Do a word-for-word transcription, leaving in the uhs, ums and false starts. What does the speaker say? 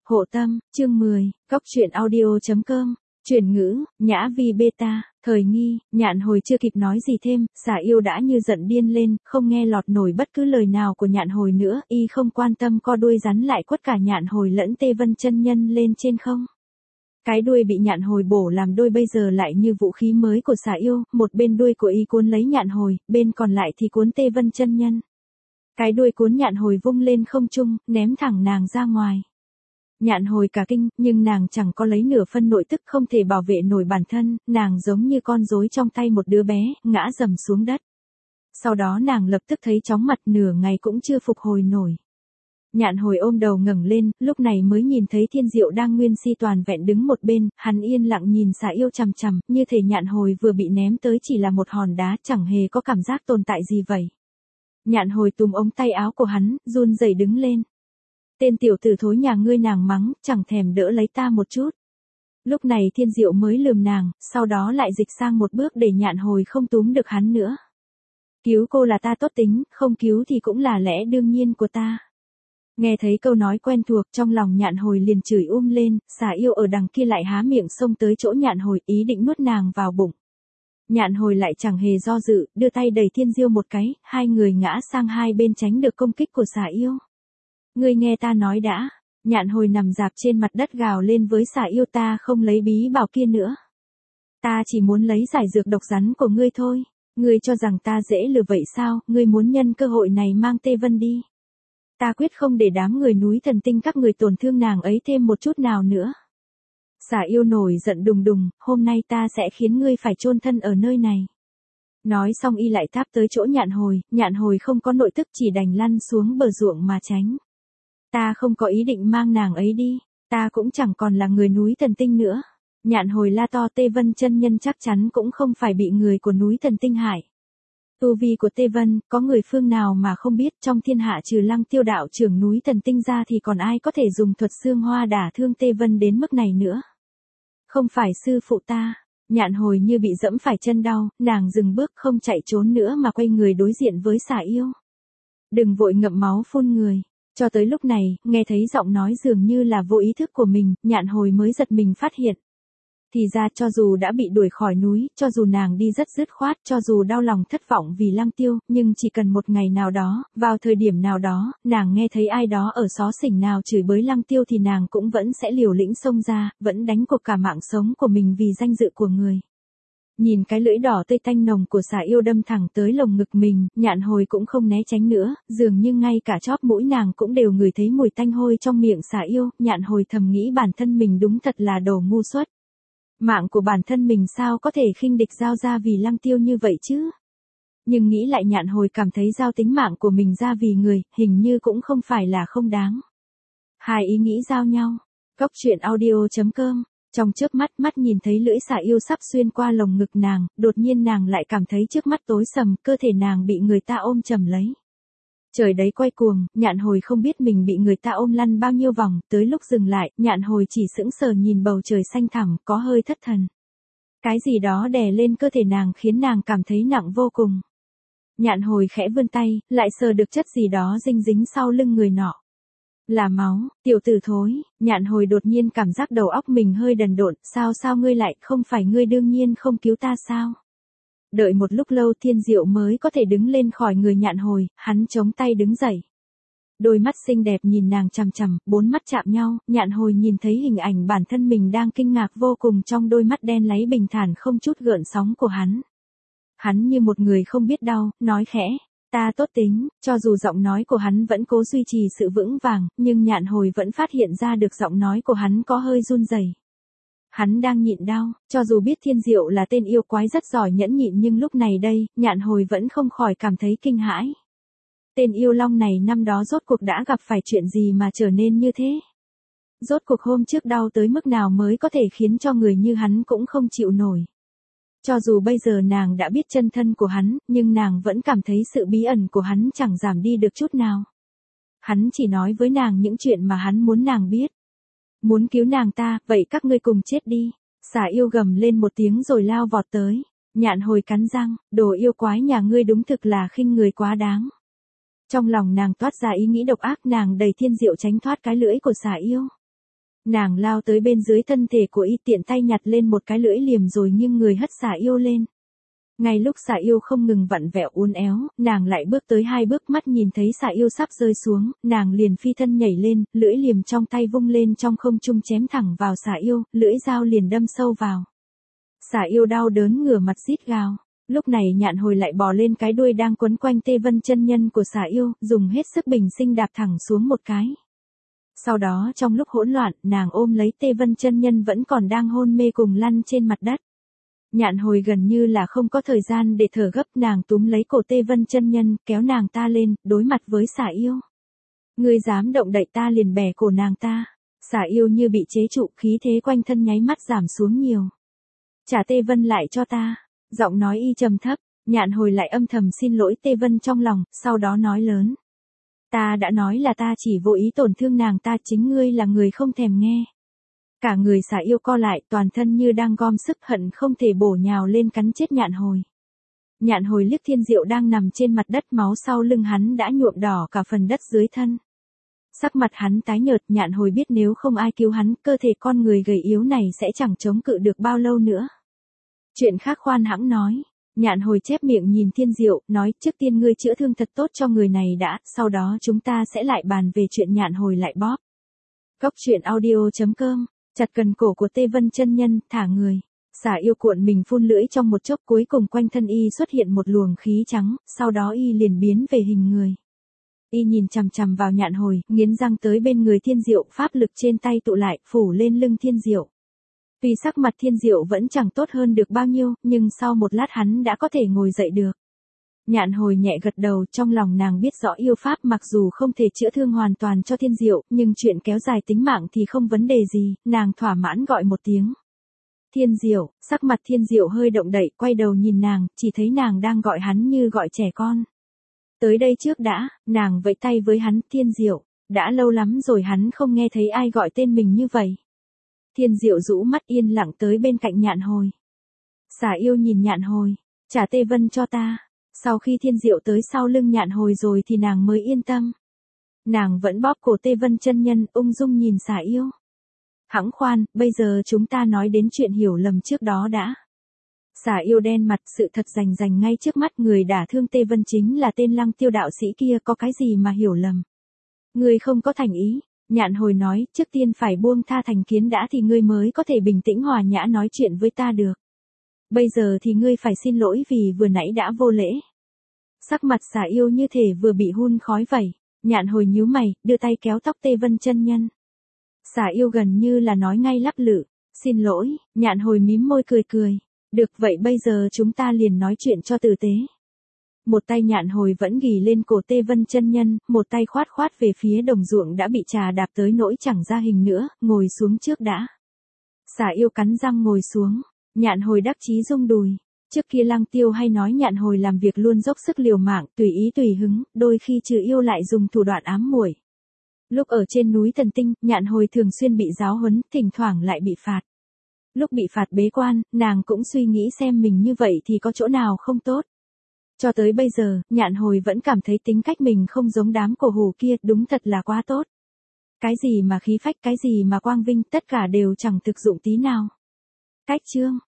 Hộ tâm, chương mười, Cóc truyện audio chấm com, chuyển ngữ, Nhã Vi beta, thời nghi, Nhạn Hồi chưa kịp nói gì thêm, Xà Yêu đã như giận điên lên, không nghe lọt nổi bất cứ lời nào của Nhạn Hồi nữa, y không quan tâm co đuôi rắn lại quất cả Nhạn Hồi lẫn Tê Vân chân nhân lên trên không. Cái đuôi bị Nhạn Hồi bổ làm đôi bây giờ lại như vũ khí mới của Xà Yêu, một bên đuôi của y cuốn lấy Nhạn Hồi, bên còn lại thì cuốn Tê Vân chân nhân. Cái đuôi cuốn Nhạn Hồi vung lên không trung, ném thẳng nàng ra ngoài. Nhạn Hồi cả kinh, nhưng nàng chẳng có lấy nửa phân nội tức, không thể bảo vệ nổi bản thân, nàng giống như con rối trong tay một đứa bé, ngã dầm xuống đất. Sau đó nàng lập tức thấy chóng mặt, nửa ngày cũng chưa phục hồi nổi. Nhạn Hồi ôm đầu ngẩng lên, lúc này mới nhìn thấy Thiên Diệu đang nguyên si toàn vẹn đứng một bên, hắn yên lặng nhìn Xà Yêu chằm chằm, như thể Nhạn Hồi vừa bị ném tới chỉ là một hòn đá, chẳng hề có cảm giác tồn tại gì vậy. Nhạn Hồi túm ống tay áo của hắn, run rẩy đứng lên. Tên tiểu tử thối nhà ngươi, nàng mắng, chẳng thèm đỡ lấy ta một chút. Lúc này Thiên Diệu mới lườm nàng, sau đó lại dịch sang một bước để Nhạn Hồi không túm được hắn nữa. Cứu cô là ta tốt tính, không cứu thì cũng là lẽ đương nhiên của ta. Nghe thấy câu nói quen thuộc, trong lòng Nhạn Hồi liền chửi um lên, Xà Yêu ở đằng kia lại há miệng xông tới chỗ Nhạn Hồi, ý định nuốt nàng vào bụng. Nhạn Hồi lại chẳng hề do dự, đưa tay đẩy Thiên Diêu một cái, hai người ngã sang hai bên tránh được công kích của Xà Yêu. Ngươi nghe ta nói đã. Nhạn Hồi nằm rạp trên mặt đất gào lên với Xà Yêu, ta không lấy bí bảo kia nữa. Ta chỉ muốn lấy giải dược độc rắn của ngươi thôi. Ngươi cho rằng ta dễ lừa vậy sao, ngươi muốn nhân cơ hội này mang Tê Vân đi. Ta quyết không để đám người núi thần tinh các người tổn thương nàng ấy thêm một chút nào nữa. Xà Yêu nổi giận đùng đùng, hôm nay ta sẽ khiến ngươi phải chôn thân ở nơi này. Nói xong y lại tháp tới chỗ Nhạn Hồi, Nhạn Hồi không có nội tức chỉ đành lăn xuống bờ ruộng mà tránh. Ta không có ý định mang nàng ấy đi, ta cũng chẳng còn là người núi thần tinh nữa. Nhạn Hồi la to, Tê Vân chân nhân chắc chắn cũng không phải bị người của núi thần tinh hại. Tu vi của Tê Vân, có người phương nào mà không biết, trong thiên hạ trừ Lăng Tiêu đạo trưởng núi thần tinh ra thì còn ai có thể dùng thuật xương hoa đả thương Tê Vân đến mức này nữa. Không phải sư phụ ta. Nhạn Hồi như bị dẫm phải chân đau, nàng dừng bước không chạy trốn nữa mà quay người đối diện với Xà Yêu. Đừng vội ngậm máu phun người. Cho tới lúc này, nghe thấy giọng nói dường như là vô ý thức của mình, Nhạn Hồi mới giật mình phát hiện. Thì ra cho dù đã bị đuổi khỏi núi, cho dù nàng đi rất dứt khoát, cho dù đau lòng thất vọng vì Lăng Tiêu, nhưng chỉ cần một ngày nào đó, vào thời điểm nào đó, nàng nghe thấy ai đó ở xó xỉnh nào chửi bới Lăng Tiêu thì nàng cũng vẫn sẽ liều lĩnh xông ra, vẫn đánh cuộc cả mạng sống của mình vì danh dự của người. Nhìn cái lưỡi đỏ tươi tanh nồng của Xà Yêu đâm thẳng tới lồng ngực mình, Nhạn Hồi cũng không né tránh nữa, dường như ngay cả chóp mũi nàng cũng đều ngửi thấy mùi tanh hôi trong miệng Xà Yêu. Nhạn Hồi thầm nghĩ bản thân mình đúng thật là đồ ngu xuẩn. Mạng của bản thân mình sao có thể khinh địch giao ra vì Lăng Tiêu như vậy chứ? Nhưng nghĩ lại Nhạn Hồi cảm thấy giao tính mạng của mình ra vì người, hình như cũng không phải là không đáng. Hai ý nghĩ giao nhau. Cóc truyện audio chấm com. Trong chớp mắt, mắt nhìn thấy lưỡi Xà Yêu sắp xuyên qua lồng ngực nàng, đột nhiên nàng lại cảm thấy trước mắt tối sầm, cơ thể nàng bị người ta ôm chầm lấy. Trời đấy quay cuồng, Nhạn Hồi không biết mình bị người ta ôm lăn bao nhiêu vòng, tới lúc dừng lại, Nhạn Hồi chỉ sững sờ nhìn bầu trời xanh thẳm, có hơi thất thần. Cái gì đó đè lên cơ thể nàng khiến nàng cảm thấy nặng vô cùng. Nhạn Hồi khẽ vươn tay, lại sờ được chất gì đó dinh dính sau lưng người nọ. Là máu, tiểu tử thối. Nhạn Hồi đột nhiên cảm giác đầu óc mình hơi đần độn, sao sao ngươi lại, không phải ngươi đương nhiên không cứu ta sao? Đợi một lúc lâu Thiên Diệu mới có thể đứng lên khỏi người Nhạn Hồi, hắn chống tay đứng dậy. Đôi mắt xinh đẹp nhìn nàng chằm chằm, bốn mắt chạm nhau, Nhạn Hồi nhìn thấy hình ảnh bản thân mình đang kinh ngạc vô cùng trong đôi mắt đen láy bình thản không chút gợn sóng của hắn. Hắn như một người không biết đau, nói khẽ. Ta tốt tính, cho dù giọng nói của hắn vẫn cố duy trì sự vững vàng, nhưng Nhạn Hồi vẫn phát hiện ra được giọng nói của hắn có hơi run rẩy. Hắn đang nhịn đau, cho dù biết Thiên Diệu là tên yêu quái rất giỏi nhẫn nhịn nhưng lúc này đây, Nhạn Hồi vẫn không khỏi cảm thấy kinh hãi. Tên yêu long này năm đó rốt cuộc đã gặp phải chuyện gì mà trở nên như thế? Rốt cuộc hôm trước đau tới mức nào mới có thể khiến cho người như hắn cũng không chịu nổi? Cho dù bây giờ nàng đã biết chân thân của hắn, nhưng nàng vẫn cảm thấy sự bí ẩn của hắn chẳng giảm đi được chút nào. Hắn chỉ nói với nàng những chuyện mà hắn muốn nàng biết. Muốn cứu nàng ta, vậy các ngươi cùng chết đi. Xà Yêu gầm lên một tiếng rồi lao vọt tới. Nhạn Hồi cắn răng, đồ yêu quái nhà ngươi đúng thực là khinh người quá đáng. Trong lòng nàng toát ra ý nghĩ độc ác, nàng đầy Thiên Diệu tránh thoát cái lưỡi của Xà Yêu. Nàng lao tới bên dưới thân thể của y, tiện tay nhặt lên một cái lưỡi liềm rồi nghiêng người hất xà yêu lên. Ngay lúc xà yêu không ngừng vặn vẹo uốn éo, nàng lại bước tới hai bước, mắt nhìn thấy xà yêu sắp rơi xuống, nàng liền phi thân nhảy lên, lưỡi liềm trong tay vung lên trong không trung chém thẳng vào xà yêu, lưỡi dao liền đâm sâu vào. Xà yêu đau đớn ngửa mặt rít gào. Lúc này Nhạn Hồi lại bò lên cái đuôi đang quấn quanh Tê Vân chân nhân của xà yêu, dùng hết sức bình sinh đạp thẳng xuống một cái. Sau đó trong lúc hỗn loạn, nàng ôm lấy Tê Vân chân nhân vẫn còn đang hôn mê cùng lăn trên mặt đất. Nhạn Hồi gần như là không có thời gian để thở gấp, nàng túm lấy cổ Tê Vân chân nhân, kéo nàng ta lên, đối mặt với xà yêu. Ngươi dám động đậy ta liền bẻ cổ nàng ta. Xà yêu như bị chế trụ, khí thế quanh thân nháy mắt giảm xuống nhiều. Trả Tê Vân lại cho ta. Giọng nói y trầm thấp, Nhạn Hồi lại âm thầm xin lỗi Tê Vân trong lòng, sau đó nói lớn. Ta đã nói là ta chỉ vô ý tổn thương nàng ta, chính ngươi là người không thèm nghe. Cả người xà yêu co lại, toàn thân như đang gom sức, hận không thể bổ nhào lên cắn chết Nhạn Hồi. Nhạn Hồi liếc Thiên Diệu đang nằm trên mặt đất, máu sau lưng hắn đã nhuộm đỏ cả phần đất dưới thân. Sắc mặt hắn tái nhợt, Nhạn Hồi biết nếu không ai cứu hắn, cơ thể con người gầy yếu này sẽ chẳng chống cự được bao lâu nữa. Chuyện khác khoan hãng nói. Nhạn Hồi chép miệng nhìn Thiên Diệu, nói trước tiên ngươi chữa thương thật tốt cho người này đã, sau đó chúng ta sẽ lại bàn về chuyện. Nhạn Hồi lại bóp. Góc truyện audio chấm com, chặt cần cổ của Tê Vân chân nhân, thả người. Xà yêu cuộn mình phun lưỡi trong một chốc, cuối cùng quanh thân y xuất hiện một luồng khí trắng, sau đó y liền biến về hình người. Y nhìn chằm chằm vào Nhạn Hồi, nghiến răng tới bên người Thiên Diệu, pháp lực trên tay tụ lại, phủ lên lưng Thiên Diệu. Tuy sắc mặt Thiên Diệu vẫn chẳng tốt hơn được bao nhiêu, nhưng sau một lát hắn đã có thể ngồi dậy được. Nhạn Hồi nhẹ gật đầu, trong lòng nàng biết rõ yêu pháp mặc dù không thể chữa thương hoàn toàn cho Thiên Diệu, nhưng chuyện kéo dài tính mạng thì không vấn đề gì, nàng thỏa mãn gọi một tiếng. Thiên Diệu, sắc mặt Thiên Diệu hơi động đậy, quay đầu nhìn nàng, chỉ thấy nàng đang gọi hắn như gọi trẻ con. Tới đây trước đã, nàng vẫy tay với hắn, Thiên Diệu, đã lâu lắm rồi hắn không nghe thấy ai gọi tên mình như vậy. Thiên Diệu rũ mắt yên lặng tới bên cạnh Nhạn Hồi. Xà yêu nhìn Nhạn Hồi, trả Tê Vân cho ta. Sau khi Thiên Diệu tới sau lưng Nhạn Hồi rồi thì nàng mới yên tâm. Nàng vẫn bóp cổ Tê Vân chân nhân, ung dung nhìn xà yêu. Hẵng khoan, bây giờ chúng ta nói đến chuyện hiểu lầm trước đó đã. Xà yêu đen mặt, sự thật rành rành ngay trước mắt, người đả thương Tê Vân chính là tên Lăng Tiêu đạo sĩ kia, có cái gì mà hiểu lầm. Ngươi không có thành ý. Nhạn Hồi nói, trước tiên phải buông tha thành kiến đã thì ngươi mới có thể bình tĩnh hòa nhã nói chuyện với ta được. Bây giờ thì ngươi phải xin lỗi vì vừa nãy đã vô lễ. Sắc mặt xà yêu như thể vừa bị hun khói vậy. Nhạn Hồi nhíu mày, đưa tay kéo tóc Tê Vân chân nhân. Xà yêu gần như là nói ngay lắp lự, xin lỗi. Nhạn Hồi mím môi cười cười. Được vậy bây giờ chúng ta liền nói chuyện cho tử tế. Một tay Nhạn Hồi vẫn ghì lên cổ Tê Vân chân nhân, một tay khoát khoát về phía đồng ruộng đã bị trà đạp tới nỗi chẳng ra hình nữa, ngồi xuống trước đã. Xà yêu cắn răng ngồi xuống, Nhạn Hồi đắc chí rung đùi. Trước kia Lăng Tiêu hay nói Nhạn Hồi làm việc luôn dốc sức liều mạng, tùy ý tùy hứng, đôi khi trừ yêu lại dùng thủ đoạn ám muội. Lúc ở trên núi Thần Tinh, Nhạn Hồi thường xuyên bị giáo huấn, thỉnh thoảng lại bị phạt. Lúc bị phạt bế quan, nàng cũng suy nghĩ xem mình như vậy thì có chỗ nào không tốt. Cho tới bây giờ, Nhạn Hồi vẫn cảm thấy tính cách mình không giống đám cổ hủ kia, đúng thật là quá tốt. Cái gì mà khí phách, cái gì mà quang vinh, tất cả đều chẳng thực dụng tí nào. Cách chương